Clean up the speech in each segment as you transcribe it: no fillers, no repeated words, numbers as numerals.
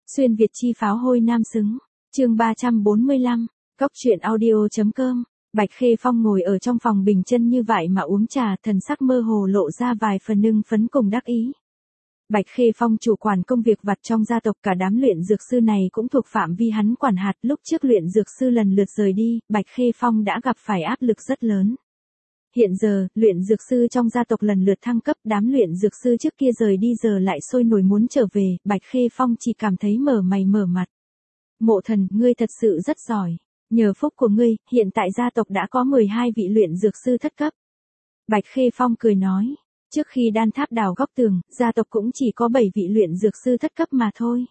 Xuyên Việt chi pháo hôi nam xứng. Chương 345, Góc truyện audio.com. Bạch Khê Phong ngồi ở trong phòng bình chân như vậy mà uống trà, thần sắc mơ hồ lộ ra vài phần hưng phấn cùng đắc ý. Bạch Khê Phong chủ quản công việc vặt trong gia tộc, cả đám luyện dược sư này cũng thuộc phạm vi hắn quản hạt. Lúc trước luyện dược sư lần lượt rời đi, Bạch Khê Phong đã gặp phải áp lực rất lớn. Hiện giờ, luyện dược sư trong gia tộc lần lượt thăng cấp, đám luyện dược sư trước kia rời đi giờ lại sôi nổi muốn trở về, Bạch Khê Phong chỉ cảm thấy mở mày mở mặt. Mộ Thần, ngươi thật sự rất giỏi. Nhờ phúc của ngươi, hiện tại gia tộc đã có 12 vị luyện dược sư thất cấp. Bạch Khê Phong cười nói, trước khi đan tháp đào góc tường, gia tộc cũng chỉ có 7 vị luyện dược sư thất cấp mà thôi.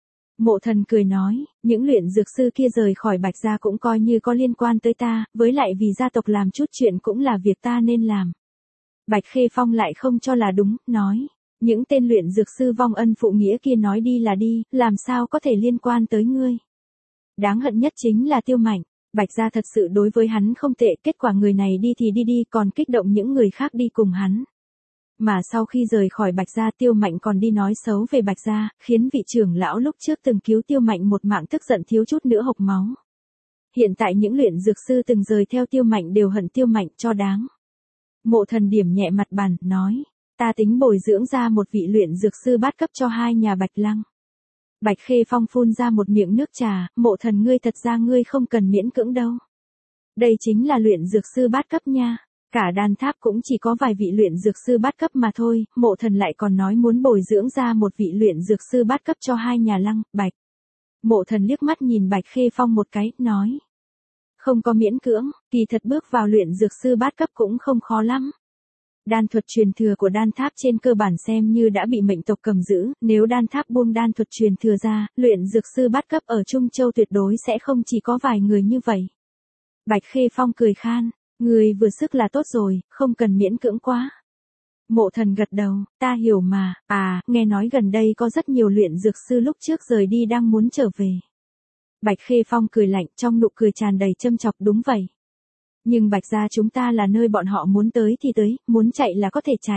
Mộ Thần cười nói, những luyện dược sư kia rời khỏi Bạch gia cũng coi như có liên quan tới ta, với lại vì gia tộc làm chút chuyện cũng là việc ta nên làm. Bạch Khê Phong lại không cho là đúng, nói, những tên luyện dược sư vong ân phụ nghĩa kia nói đi là đi, làm sao có thể liên quan tới ngươi. Đáng hận nhất chính là Tiêu Mạnh, Bạch gia thật sự đối với hắn không tệ, kết quả người này đi thì đi còn kích động những người khác đi cùng hắn. Mà sau khi rời khỏi Bạch gia, Tiêu Mạnh còn đi nói xấu về Bạch gia, khiến vị trưởng lão lúc trước từng cứu Tiêu Mạnh một mạng tức giận thiếu chút nữa hộc máu. Hiện tại những luyện dược sư từng rời theo Tiêu Mạnh đều hận Tiêu Mạnh cho đáng. Mộ Thần điểm nhẹ mặt bàn, nói, ta tính bồi dưỡng ra một vị luyện dược sư bát cấp cho hai nhà Bạch Lăng. Bạch Khê Phong phun ra một miệng nước trà, Mộ Thần ngươi thật ra ngươi không cần miễn cưỡng đâu. Đây chính là luyện dược sư bát cấp nha. Cả đan tháp cũng chỉ có vài vị luyện dược sư bát cấp mà thôi, Mộ Thần lại còn nói muốn bồi dưỡng ra một vị luyện dược sư bát cấp cho hai nhà Lăng, Bạch. Mộ Thần liếc mắt nhìn Bạch Khê Phong một cái, nói. Không có miễn cưỡng, kỳ thật bước vào luyện dược sư bát cấp cũng không khó lắm. Đan thuật truyền thừa của đan tháp trên cơ bản xem như đã bị mệnh tộc cầm giữ, nếu đan tháp buông đan thuật truyền thừa ra, luyện dược sư bát cấp ở Trung Châu tuyệt đối sẽ không chỉ có vài người như vậy. Bạch Khê Phong cười khan. Người vừa sức là tốt rồi, không cần miễn cưỡng quá. Mộ Thần gật đầu, ta hiểu mà, nghe nói gần đây có rất nhiều luyện dược sư lúc trước rời đi đang muốn trở về. Bạch Khê Phong cười lạnh, trong nụ cười tràn đầy châm chọc, đúng vậy. Nhưng Bạch gia chúng ta là nơi bọn họ muốn tới thì tới, muốn chạy là có thể chạy.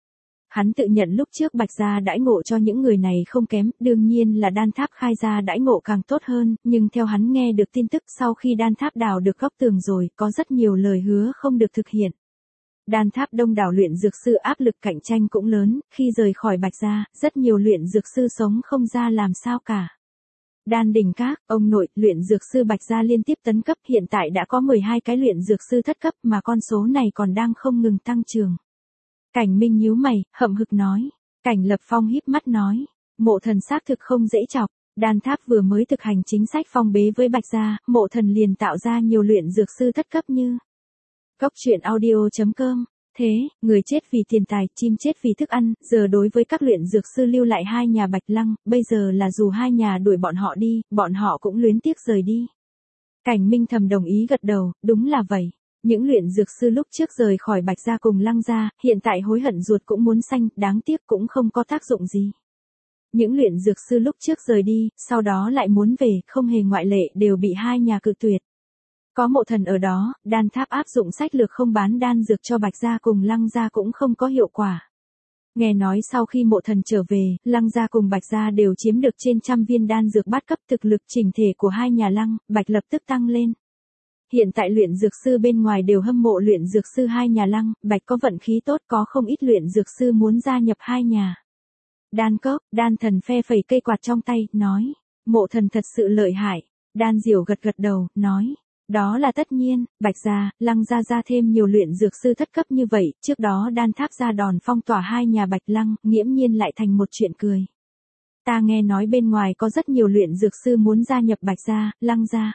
Hắn tự nhận lúc trước Bạch gia đãi ngộ cho những người này không kém, đương nhiên là đan tháp khai ra đãi ngộ càng tốt hơn, nhưng theo hắn nghe được tin tức sau khi đan tháp đào được góc tường rồi, có rất nhiều lời hứa không được thực hiện. Đan tháp đông đảo luyện dược sư áp lực cạnh tranh cũng lớn, khi rời khỏi Bạch gia, rất nhiều luyện dược sư sống không ra làm sao cả. Đan Đình Các, ông nội, luyện dược sư Bạch gia liên tiếp tấn cấp, hiện tại đã có 12 cái luyện dược sư thất cấp mà con số này còn đang không ngừng tăng trưởng. Cảnh Minh nhíu mày, hậm hực nói. Cảnh Lập Phong híp mắt nói. Mộ Thần xác thực không dễ chọc. Đan tháp vừa mới thực hành chính sách phong bế với Bạch gia, Mộ Thần liền tạo ra nhiều luyện dược sư thất cấp như. Góc truyện audio.com. Thế, người chết vì tiền tài, chim chết vì thức ăn, giờ đối với các luyện dược sư lưu lại hai nhà Bạch Lăng, bây giờ là dù hai nhà đuổi bọn họ đi, bọn họ cũng luyến tiếc rời đi. Cảnh Minh thầm đồng ý gật đầu, đúng là vậy. Những luyện dược sư lúc trước rời khỏi Bạch gia cùng Lăng gia, hiện tại hối hận ruột cũng muốn xanh, đáng tiếc cũng không có tác dụng gì. Những luyện dược sư lúc trước rời đi, sau đó lại muốn về, không hề ngoại lệ đều bị hai nhà cự tuyệt. Có Mộ Thần ở đó, đan tháp áp dụng sách lược không bán đan dược cho Bạch gia cùng Lăng gia cũng không có hiệu quả. Nghe nói sau khi Mộ Thần trở về, Lăng gia cùng Bạch gia đều chiếm được trên 100 viên đan dược bát cấp, thực lực chỉnh thể của hai nhà Lăng, Bạch lập tức tăng lên. Hiện tại luyện dược sư bên ngoài đều hâm mộ luyện dược sư hai nhà Lăng, Bạch có vận khí tốt, có không ít luyện dược sư muốn gia nhập hai nhà. Đan Cốc, Đan Thần phe phẩy cây quạt trong tay, nói, Mộ Thần thật sự lợi hại. Đan Diểu gật gật đầu, nói, đó là tất nhiên, Bạch gia, Lăng gia ra thêm nhiều luyện dược sư thất cấp như vậy, trước đó đan tháp ra đòn phong tỏa hai nhà Bạch Lăng, nghiễm nhiên lại thành một chuyện cười. Ta nghe nói bên ngoài có rất nhiều luyện dược sư muốn gia nhập Bạch gia, Lăng gia.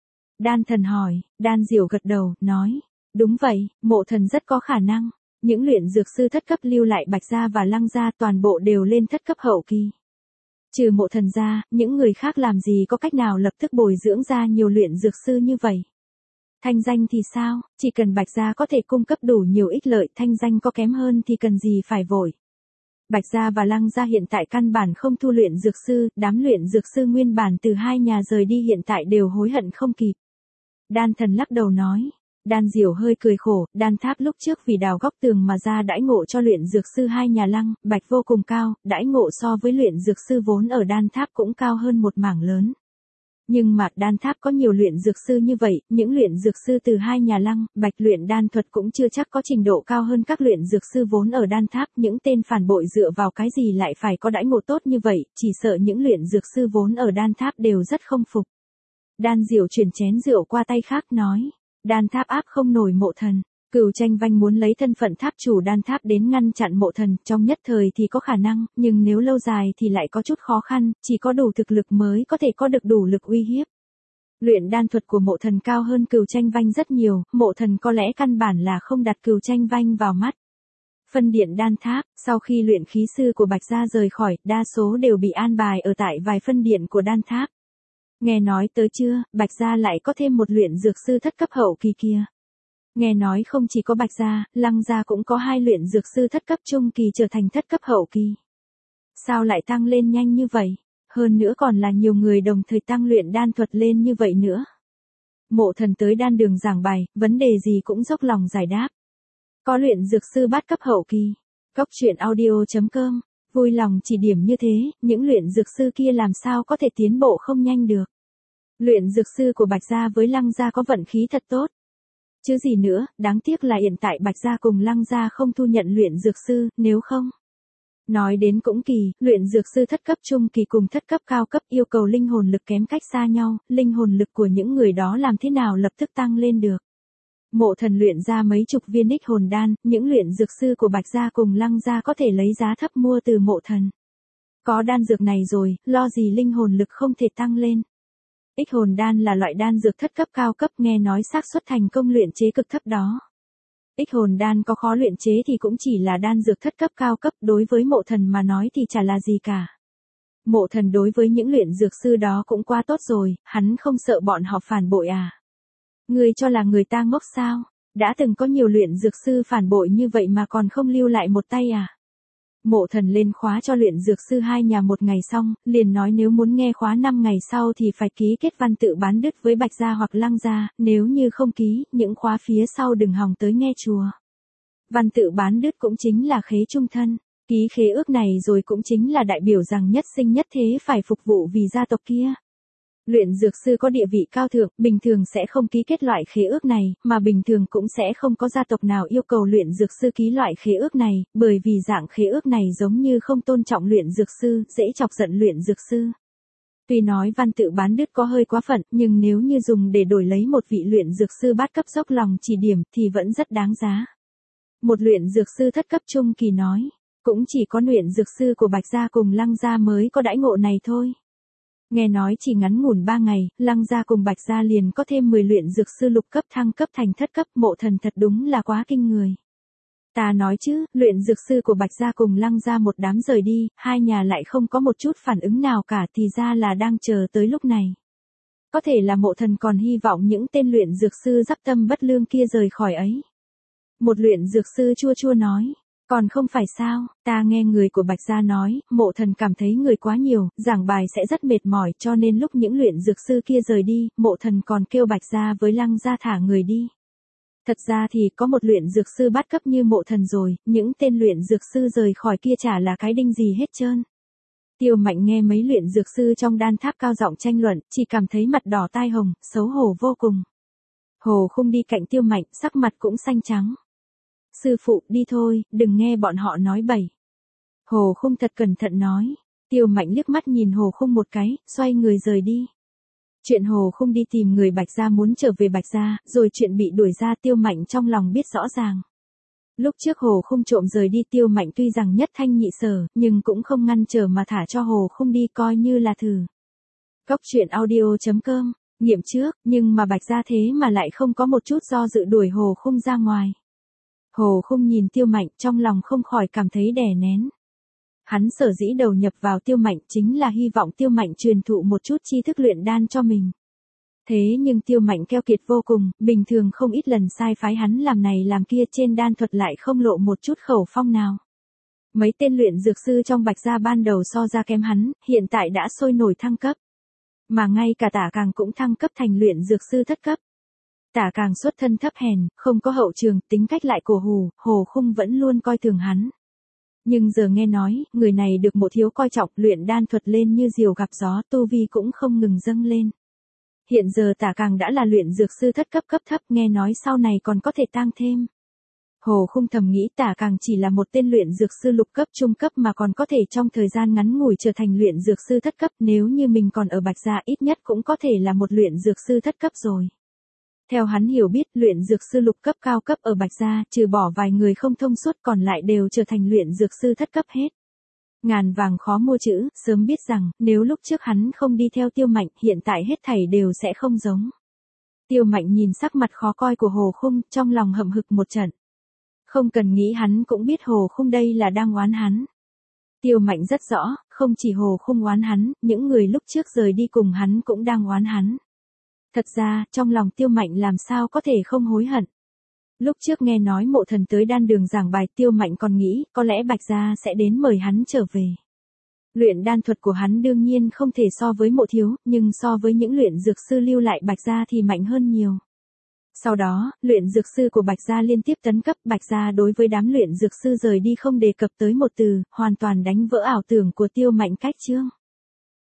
Đan Thần hỏi, Đan Diểu gật đầu, nói, đúng vậy, Mộ Thần rất có khả năng. Những luyện dược sư thất cấp lưu lại Bạch gia và Lăng gia toàn bộ đều lên thất cấp hậu kỳ. Trừ Mộ Thần ra, những người khác làm gì có cách nào lập tức bồi dưỡng ra nhiều luyện dược sư như vậy. Thanh danh thì sao, chỉ cần Bạch gia có thể cung cấp đủ nhiều ích lợi, thanh danh có kém hơn thì cần gì phải vội. Bạch gia và Lăng gia hiện tại căn bản không thu luyện dược sư, đám luyện dược sư nguyên bản từ hai nhà rời đi hiện tại đều hối hận không kịp. Đan Thần lắc đầu nói, Đan Diểu hơi cười khổ, Đan Tháp lúc trước vì đào góc tường mà ra đãi ngộ cho luyện dược sư hai nhà Lăng, Bạch vô cùng cao, đãi ngộ so với luyện dược sư vốn ở Đan Tháp cũng cao hơn một mảng lớn. Nhưng mà Đan Tháp có nhiều luyện dược sư như vậy, những luyện dược sư từ hai nhà Lăng, Bạch luyện đan thuật cũng chưa chắc có trình độ cao hơn các luyện dược sư vốn ở Đan Tháp, những tên phản bội dựa vào cái gì lại phải có đãi ngộ tốt như vậy, chỉ sợ những luyện dược sư vốn ở Đan Tháp đều rất không phục. Đan Diểu chuyển chén rượu qua tay khác nói, Đan Tháp áp không nổi Mộ Thần. Cửu Tranh Vanh muốn lấy thân phận tháp chủ Đan Tháp đến ngăn chặn Mộ Thần, trong nhất thời thì có khả năng, nhưng nếu lâu dài thì lại có chút khó khăn, chỉ có đủ thực lực mới có thể có được đủ lực uy hiếp. Luyện đan thuật của Mộ Thần cao hơn Cửu Tranh Vanh rất nhiều, Mộ Thần có lẽ căn bản là không đặt Cửu Tranh Vanh vào mắt. Phân điện Đan Tháp, sau khi luyện khí sư của Bạch Gia rời khỏi, đa số đều bị an bài ở tại vài phân điện của Đan Tháp. Nghe nói tới chưa, Bạch Gia lại có thêm một luyện dược sư thất cấp hậu kỳ kia. Nghe nói không chỉ có Bạch Gia, Lăng Gia cũng có 2 luyện dược sư thất cấp trung kỳ trở thành thất cấp hậu kỳ. Sao lại tăng lên nhanh như vậy? Hơn nữa còn là nhiều người đồng thời tăng luyện đan thuật lên như vậy nữa. Mộ Thần tới đan đường giảng bài, vấn đề gì cũng dốc lòng giải đáp. Có luyện dược sư bát cấp hậu kỳ. Cốc truyện audio.com, vui lòng chỉ điểm như thế, những luyện dược sư kia làm sao có thể tiến bộ không nhanh được. Luyện dược sư của Bạch Gia với Lăng Gia có vận khí thật tốt. Chứ gì nữa, đáng tiếc là hiện tại Bạch Gia cùng Lăng Gia không thu nhận luyện dược sư, nếu không. Nói đến cũng kỳ, luyện dược sư thất cấp trung kỳ cùng thất cấp cao cấp yêu cầu linh hồn lực kém cách xa nhau, linh hồn lực của những người đó làm thế nào lập tức tăng lên được. Mộ Thần luyện ra mấy chục viên ích hồn đan, những luyện dược sư của Bạch Gia cùng Lăng Gia có thể lấy giá thấp mua từ Mộ Thần. Có đan dược này rồi, lo gì linh hồn lực không thể tăng lên. Ích hồn đan là loại đan dược thất cấp cao cấp, nghe nói xác suất thành công luyện chế cực thấp đó. Ích hồn đan có khó luyện chế thì cũng chỉ là đan dược thất cấp cao cấp, đối với Mộ Thần mà nói thì chả là gì cả. Mộ Thần đối với những luyện dược sư đó cũng quá tốt rồi, hắn không sợ bọn họ phản bội à? Ngươi cho là người ta ngốc sao? Đã từng có nhiều luyện dược sư phản bội như vậy mà còn không lưu lại một tay à? Mộ Thần lên khóa cho luyện dược sư hai nhà một ngày xong, liền nói nếu muốn nghe khóa 5 ngày sau thì phải ký kết văn tự bán đứt với Bạch Gia hoặc Lăng Gia, nếu như không ký, những khóa phía sau đừng hòng tới nghe chùa. Văn tự bán đứt cũng chính là khế chung thân, ký khế ước này rồi cũng chính là đại biểu rằng nhất sinh nhất thế phải phục vụ vì gia tộc kia. Luyện dược sư có địa vị cao thượng, bình thường sẽ không ký kết loại khế ước này, mà bình thường cũng sẽ không có gia tộc nào yêu cầu luyện dược sư ký loại khế ước này, bởi vì dạng khế ước này giống như không tôn trọng luyện dược sư, dễ chọc giận luyện dược sư. Tuy nói văn tự bán đứt có hơi quá phận, nhưng nếu như dùng để đổi lấy một vị luyện dược sư bát cấp dốc lòng chỉ điểm thì vẫn rất đáng giá. Một luyện dược sư thất cấp trung kỳ nói, cũng chỉ có luyện dược sư của Bạch Gia cùng Lăng Gia mới có đãi ngộ này thôi. Nghe nói chỉ ngắn ngủn 3 ngày, Lăng Gia cùng Bạch Gia liền có thêm 10 luyện dược sư lục cấp thăng cấp thành thất cấp, Mộ Thần thật đúng là quá kinh người. Ta nói chứ, luyện dược sư của Bạch Gia cùng Lăng Gia một đám rời đi, hai nhà lại không có một chút phản ứng nào cả thì ra là đang chờ tới lúc này. Có thể là Mộ Thần còn hy vọng những tên luyện dược sư dắp tâm bất lương kia rời khỏi ấy. Một luyện dược sư chua chua nói. Còn không phải sao, ta nghe người của Bạch Gia nói, Mộ Thần cảm thấy người quá nhiều, giảng bài sẽ rất mệt mỏi cho nên lúc những luyện dược sư kia rời đi, Mộ Thần còn kêu Bạch Gia với Lăng Gia thả người đi. Thật ra thì có một luyện dược sư bát cấp như Mộ Thần rồi, những tên luyện dược sư rời khỏi kia chả là cái đinh gì hết trơn. Tiêu Mạnh nghe mấy luyện dược sư trong đan tháp cao giọng tranh luận, chỉ cảm thấy mặt đỏ tai hồng, xấu hổ vô cùng. Hồ Khung đi cạnh Tiêu Mạnh, sắc mặt cũng xanh trắng. Sư phụ, đi thôi, đừng nghe bọn họ nói bậy. Hồ Khung thật cẩn thận nói. Tiêu Mạnh liếc mắt nhìn Hồ Khung một cái, xoay người rời đi. Chuyện Hồ Khung đi tìm người Bạch Gia muốn trở về Bạch Gia, rồi chuyện bị đuổi ra Tiêu Mạnh trong lòng biết rõ ràng. Lúc trước Hồ Khung trộm rời đi Tiêu Mạnh tuy rằng nhất thanh nhị sở, nhưng cũng không ngăn trở mà thả cho Hồ Khung đi coi như là thử. Cốc truyện audio.com, nghiệm trước, nhưng mà Bạch Gia thế mà lại không có một chút do dự đuổi Hồ Khung ra ngoài. Hồ Khung nhìn Tiêu Mạnh trong lòng không khỏi cảm thấy đè nén. Hắn sở dĩ đầu nhập vào Tiêu Mạnh chính là hy vọng Tiêu Mạnh truyền thụ một chút tri thức luyện đan cho mình. Thế nhưng Tiêu Mạnh keo kiệt vô cùng, bình thường không ít lần sai phái hắn làm này làm kia trên đan thuật lại không lộ một chút khẩu phong nào. Mấy tên luyện dược sư trong Bạch Gia ban đầu so ra kém hắn, hiện tại đã sôi nổi thăng cấp. Mà ngay cả Tả Càng cũng thăng cấp thành luyện dược sư thất cấp. Tả Càng xuất thân thấp hèn, không có hậu trường, tính cách lại cổ hủ, Hồ Khung vẫn luôn coi thường hắn. Nhưng giờ nghe nói, người này được Mộ thiếu coi trọng, luyện đan thuật lên như diều gặp gió, tu vi cũng không ngừng dâng lên. Hiện giờ Tả Càng đã là luyện dược sư thất cấp cấp thấp, nghe nói sau này còn có thể tăng thêm. Hồ Khung thầm nghĩ Tả Càng chỉ là một tên luyện dược sư lục cấp trung cấp mà còn có thể trong thời gian ngắn ngủi trở thành luyện dược sư thất cấp, nếu như mình còn ở Bạch Gia ít nhất cũng có thể là một luyện dược sư thất cấp rồi. Theo hắn hiểu biết, luyện dược sư lục cấp cao cấp ở Bạch Gia, trừ bỏ vài người không thông suốt còn lại đều trở thành luyện dược sư thất cấp hết. Ngàn vàng khó mua chữ, sớm biết rằng, nếu lúc trước hắn không đi theo Tiêu Mạnh, hiện tại hết thảy đều sẽ không giống. Tiêu Mạnh nhìn sắc mặt khó coi của Hồ Khung, trong lòng hậm hực một trận. Không cần nghĩ hắn cũng biết Hồ Khung đây là đang oán hắn. Tiêu Mạnh rất rõ, không chỉ Hồ Khung oán hắn, những người lúc trước rời đi cùng hắn cũng đang oán hắn. Thật ra, trong lòng Tiêu Mạnh làm sao có thể không hối hận. Lúc trước nghe nói Mộ Thần tới đan đường giảng bài, Tiêu Mạnh còn nghĩ, có lẽ Bạch Gia sẽ đến mời hắn trở về. Luyện đan thuật của hắn đương nhiên không thể so với Mộ thiếu, nhưng so với những luyện dược sư lưu lại Bạch Gia thì mạnh hơn nhiều. Sau đó, luyện dược sư của Bạch Gia liên tiếp tấn cấp, Bạch Gia đối với đám luyện dược sư rời đi không đề cập tới một từ, hoàn toàn đánh vỡ ảo tưởng của Tiêu Mạnh cách chương.